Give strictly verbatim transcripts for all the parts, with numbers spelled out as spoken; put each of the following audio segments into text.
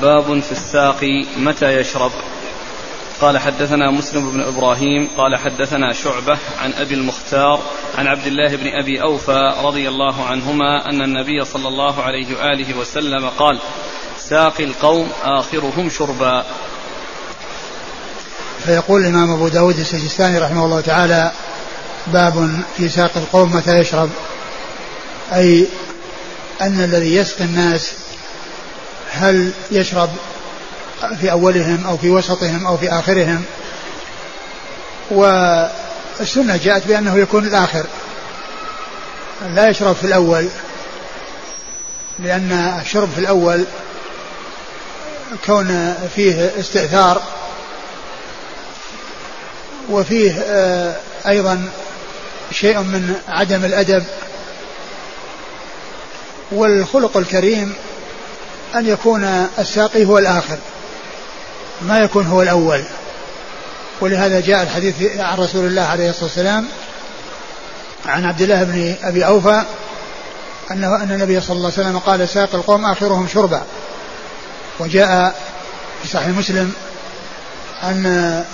باب في الساقي متى يشرب. قال حدثنا مسلم بن إبراهيم قال حدثنا شعبة عن أبي المختار عن عبد الله بن أبي أوفى رضي الله عنهما أن النبي صلى الله عليه وآله وسلم قال: ساقي القوم آخرهم شربا. فيقول الإمام أبو داود السجستاني رحمه الله تعالى: باب في ساقي القوم متى يشرب، أي أن الذي يسقي الناس هل يشرب في أولهم أو في وسطهم أو في آخرهم. والسنة جاءت بأنه يكون الآخر، لا يشرب في الأول، لأن الشرب في الأول كون فيه استئثار وفيه أيضا شيء من عدم الأدب. والخلق الكريم أن يكون الساقي هو الآخر، ما يكون هو الأول. ولهذا جاء الحديث عن رسول الله عليه الصلاة والسلام عن عبد الله بن أبي أوفى أنه أن النبي صلى الله عليه وسلم قال: ساقي القوم آخرهم شربا. وجاء في صحيح مسلم عن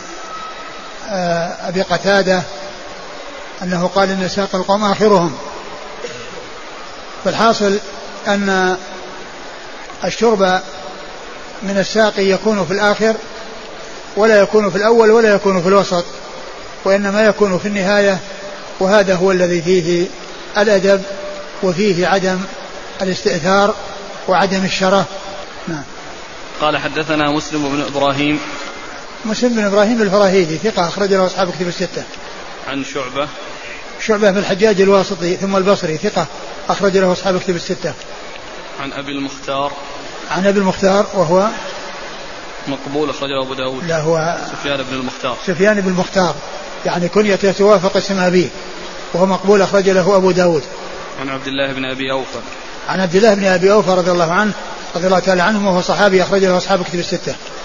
أبي قتادة أنه قال: إن ساقي القوم آخرهم. فالحاصل أن الشرب من الساقي يكون في الآخر، ولا يكون في الأول، ولا يكون في الوسط، وإنما يكون في النهاية. وهذا هو الذي فيه الأدب وفيه عدم الاستئثار وعدم الشره. نعم. قال حدثنا مسلم بن إبراهيم. مسلم بن إبراهيم الفراهيدي ثقة أخرج له أصحاب كتب الستة. عن شعبة. شعبة بن الحجاج الواسطي ثم البصري ثقة أخرج له أصحاب كتب الستة. عن أبي المختار. عن أبي المختار وهو مقبول أخرجه أبو داود. لا هو سفيان بن المختار. سفيان بن المختار يعني كنيته توافق اسم أبيه، وهو مقبول أخرج له أبو داود. عن عبد الله بن أبي أوفى. عن عبد الله بن أبي أوفى رضي الله عنه رضي الله تعالى عنه وهو صحابي أخرج له أصحاب كتب الستة.